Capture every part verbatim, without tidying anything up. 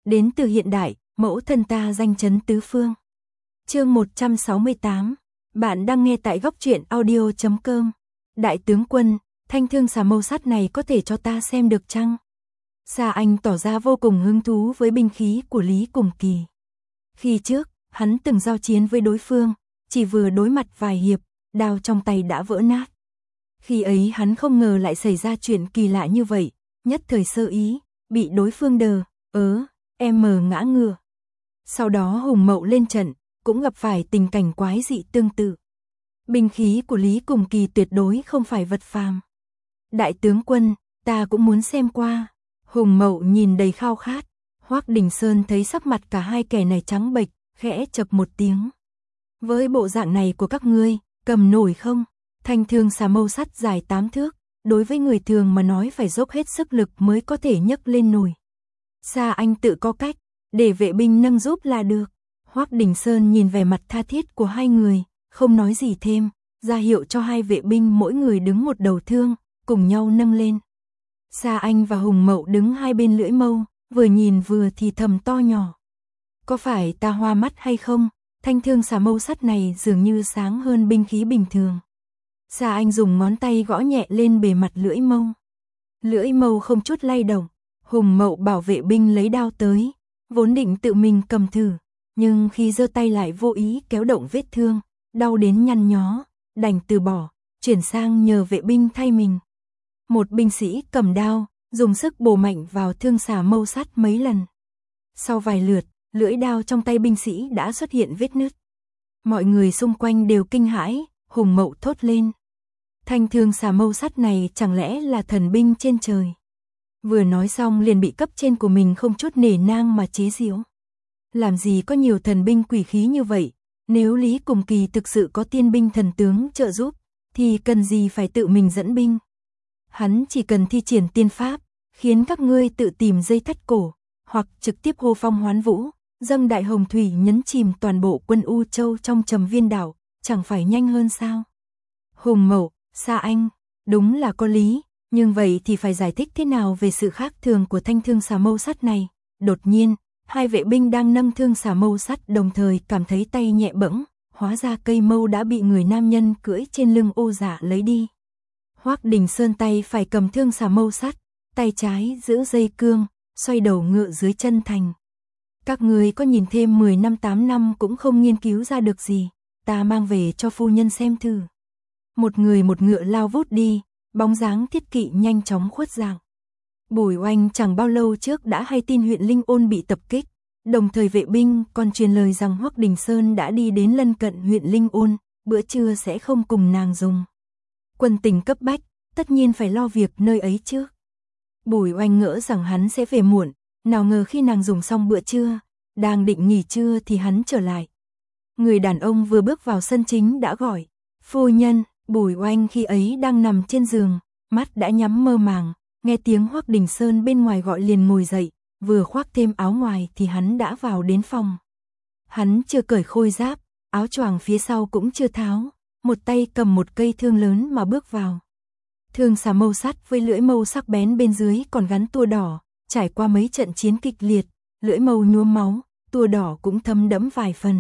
đến từ hiện đại, mẫu thân ta danh chấn tứ phương. Chương một trăm sáu mươi tám, bạn đang nghe tại góc truyện audio chấm com. Đại tướng quân, thanh thương xà mâu sắt này có thể cho ta xem được chăng? Sa Anh tỏ ra vô cùng hứng thú với binh khí của Lý Cùng Kỳ. Khi trước, hắn từng giao chiến với đối phương, chỉ vừa đối mặt vài hiệp, đao trong tay đã vỡ nát. Khi ấy hắn không ngờ lại xảy ra chuyện kỳ lạ như vậy, nhất thời sơ ý, bị đối phương đờ, ớ, em mờ ngã ngựa. Sau đó Hùng Mậu lên trận, cũng gặp phải tình cảnh quái dị tương tự. Binh khí của Lý Cùng Kỳ tuyệt đối không phải vật phàm. Đại tướng quân, ta cũng muốn xem qua. Hùng Mậu nhìn đầy khao khát. Hoắc Đình Sơn thấy sắc mặt cả hai kẻ này trắng bệch, khẽ chậc một tiếng. Với bộ dạng này của các ngươi, cầm nổi không? Thanh thương xà mâu sắt dài tám thước, đối với người thường mà nói phải dốc hết sức lực mới có thể nhấc lên nổi. Sa Anh tự có cách, để vệ binh nâng giúp là được. Hoắc Đình Sơn nhìn vẻ mặt tha thiết của hai người, không nói gì thêm, ra hiệu cho hai vệ binh mỗi người đứng một đầu thương, cùng nhau nâng lên. Sa Anh và Hùng Mậu đứng hai bên lưỡi mâu, vừa nhìn vừa thì thầm to nhỏ. Có phải ta hoa mắt hay không? Thanh thương xà mâu sắt này dường như sáng hơn binh khí bình thường. Sa Anh dùng ngón tay gõ nhẹ lên bề mặt lưỡi mâu. Lưỡi mâu không chút lay động. Hùng Mậu bảo vệ binh lấy đao tới, vốn định tự mình cầm thử, nhưng khi giơ tay lại vô ý kéo động vết thương, đau đến nhăn nhó, đành từ bỏ, chuyển sang nhờ vệ binh thay mình. Một binh sĩ cầm đao, dùng sức bổ mạnh vào thương xà mâu sắt mấy lần. Sau vài lượt, lưỡi đao trong tay binh sĩ đã xuất hiện vết nứt. Mọi người xung quanh đều kinh hãi, Hùng Mậu thốt lên. Thanh thương xà mâu sắt này chẳng lẽ là thần binh trên trời? Vừa nói xong liền bị cấp trên của mình không chút nể nang mà chế giễu. Làm gì có nhiều thần binh quỷ khí như vậy, nếu Lý Cùng Kỳ thực sự có tiên binh thần tướng trợ giúp, thì cần gì phải tự mình dẫn binh. Hắn chỉ cần thi triển tiên pháp, khiến các ngươi tự tìm dây thắt cổ, hoặc trực tiếp hô phong hoán vũ, dâng đại hồng thủy nhấn chìm toàn bộ quân U Châu trong Trầm Viên đảo, chẳng phải nhanh hơn sao? Hùng Mậu, Sa Anh, đúng là có lý, nhưng vậy thì phải giải thích thế nào về sự khác thường của thanh thương xà mâu sắt này? Đột nhiên, hai vệ binh đang nâng thương xà mâu sắt đồng thời cảm thấy tay nhẹ bẫng, hóa ra cây mâu đã bị người nam nhân cưỡi trên lưng ô dạ lấy đi. Hoắc Đình Sơn tay phải cầm thương xà mâu sắt, tay trái giữ dây cương, xoay đầu ngựa dưới chân thành. Các người có nhìn thêm mười năm tám năm cũng không nghiên cứu ra được gì, ta mang về cho phu nhân xem thử. Một người một ngựa lao vút đi, bóng dáng thiết kỵ nhanh chóng khuất dạng. Bùi Oanh chẳng bao lâu trước đã hay tin huyện Linh Ôn bị tập kích, đồng thời vệ binh còn truyền lời rằng Hoắc Đình Sơn đã đi đến lân cận huyện Linh Ôn, bữa trưa sẽ không cùng nàng dùng. Quân tình cấp bách, tất nhiên phải lo việc nơi ấy trước. Bùi Oanh ngỡ rằng hắn sẽ về muộn, nào ngờ khi nàng dùng xong bữa trưa, đang định nghỉ trưa thì hắn trở lại. Người đàn ông vừa bước vào sân chính đã gọi, phu nhân. Bùi Oanh khi ấy đang nằm trên giường, mắt đã nhắm mơ màng, nghe tiếng Hoắc Đình Sơn bên ngoài gọi liền ngồi dậy, vừa khoác thêm áo ngoài thì hắn đã vào đến phòng. Hắn chưa cởi khôi giáp, áo choàng phía sau cũng chưa tháo, một tay cầm một cây thương lớn mà bước vào. Thương xà mâu sắt với lưỡi mâu sắc bén bên dưới còn gắn tua đỏ, trải qua mấy trận chiến kịch liệt, lưỡi mâu nhuốm máu, tua đỏ cũng thấm đẫm vài phần.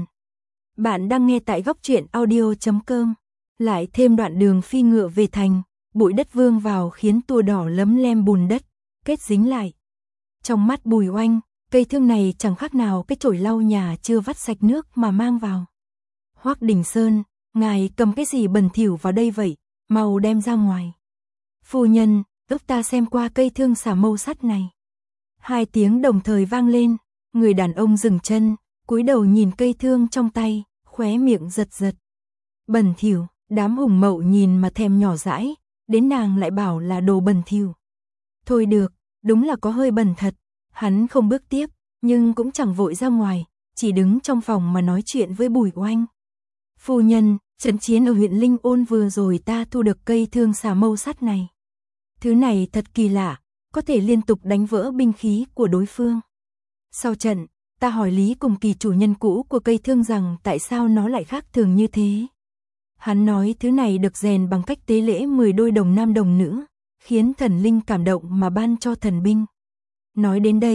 Bạn đang nghe tại góc truyện audio chấm com. Lại thêm đoạn đường phi ngựa về thành, bụi đất vương vào khiến tua đỏ lấm lem bùn đất, kết dính lại. Trong mắt Bùi Oanh, cây thương này chẳng khác nào cái chổi lau nhà chưa vắt sạch nước mà mang vào. Hoắc Đình Sơn, ngài cầm cái gì bẩn thỉu vào đây vậy, mau đem ra ngoài. Phu nhân, giúp ta xem qua cây thương xà mâu sắt này. Hai tiếng đồng thời vang lên, người đàn ông dừng chân, cúi đầu nhìn cây thương trong tay, khóe miệng giật giật. Bẩn thỉu. Đám Hùng Mậu nhìn mà thèm nhỏ dãi, đến nàng lại bảo là đồ bẩn thỉu. Thôi được, đúng là có hơi bẩn thật. Hắn không bước tiếp, nhưng cũng chẳng vội ra ngoài, chỉ đứng trong phòng mà nói chuyện với Bùi Oanh. Phu nhân, trận chiến ở huyện Linh Ôn vừa rồi ta thu được cây thương xà mâu sắt này. Thứ này thật kỳ lạ, có thể liên tục đánh vỡ binh khí của đối phương. Sau trận, ta hỏi Lý Cùng Kỳ chủ nhân cũ của cây thương rằng tại sao nó lại khác thường như thế. Hắn nói thứ này được rèn bằng cách tế lễ mười đôi đồng nam đồng nữ, khiến thần linh cảm động mà ban cho thần binh. Nói đến đây,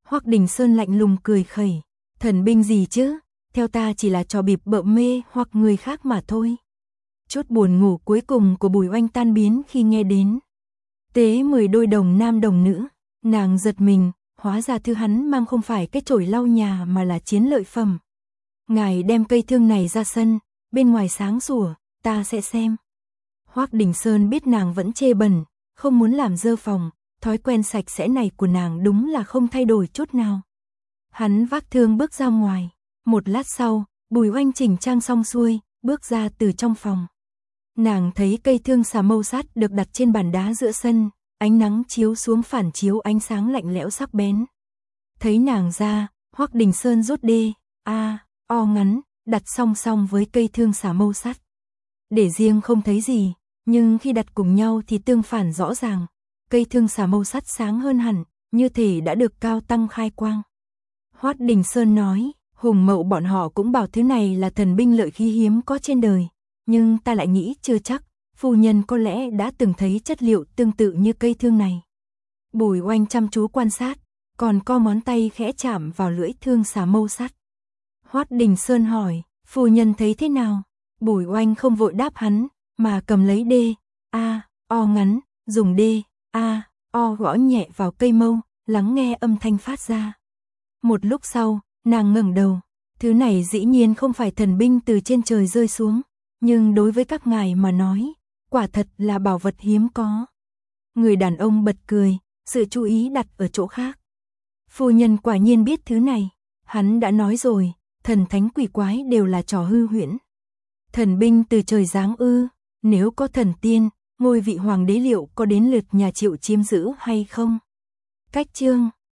Hoắc Đình Sơn lạnh lùng cười khẩy, thần binh gì chứ, theo ta chỉ là trò bịp bợm mê hoặc người khác mà thôi. Chút buồn ngủ cuối cùng của Bùi Oanh tan biến khi nghe đến tế mười đôi đồng nam đồng nữ, nàng giật mình, hóa ra thứ hắn mang không phải cái chổi lau nhà mà là chiến lợi phẩm. Ngài đem cây thương này ra sân, bên ngoài sáng sủa, ta sẽ xem. Hoắc Đình Sơn biết nàng vẫn chê bẩn, không muốn làm dơ phòng, thói quen sạch sẽ này của nàng đúng là không thay đổi chút nào. Hắn vác thương bước ra ngoài, một lát sau, Bùi Oanh chỉnh trang xong xuôi, bước ra từ trong phòng. Nàng thấy cây thương xà mâu sắt được đặt trên bàn đá giữa sân, ánh nắng chiếu xuống phản chiếu ánh sáng lạnh lẽo sắc bén. Thấy nàng ra, Hoắc Đình Sơn rút đê, a, o ngắn, đặt song song với cây thương xà mâu sắt. Để riêng không thấy gì, nhưng khi đặt cùng nhau thì tương phản rõ ràng. Cây thương xà mâu sắt sáng hơn hẳn, như thể đã được cao tăng khai quang. Hoắc Đình Sơn nói, Hùng Mậu bọn họ cũng bảo thứ này là thần binh lợi khí hiếm có trên đời, nhưng ta lại nghĩ chưa chắc, phu nhân có lẽ đã từng thấy chất liệu tương tự như cây thương này. Bùi Oanh chăm chú quan sát, còn co ngón tay khẽ chạm vào lưỡi thương xà mâu sắt. Hoắc Đình Sơn hỏi, phu nhân thấy thế nào? Bùi Oanh không vội đáp hắn, mà cầm lấy đê, a, o ngắn, dùng đê, a, o gõ nhẹ vào cây mâu, lắng nghe âm thanh phát ra. Một lúc sau, nàng ngẩng đầu, thứ này dĩ nhiên không phải thần binh từ trên trời rơi xuống, nhưng đối với các ngài mà nói, quả thật là bảo vật hiếm có. Người đàn ông bật cười, sự chú ý đặt ở chỗ khác. Phu nhân quả nhiên biết thứ này, hắn đã nói rồi, thần thánh quỷ quái đều là trò hư huyễn. Thần binh từ trời giáng ư, nếu có thần tiên, ngôi vị hoàng đế liệu có đến lượt nhà Triệu chiếm giữ hay không? Cách chương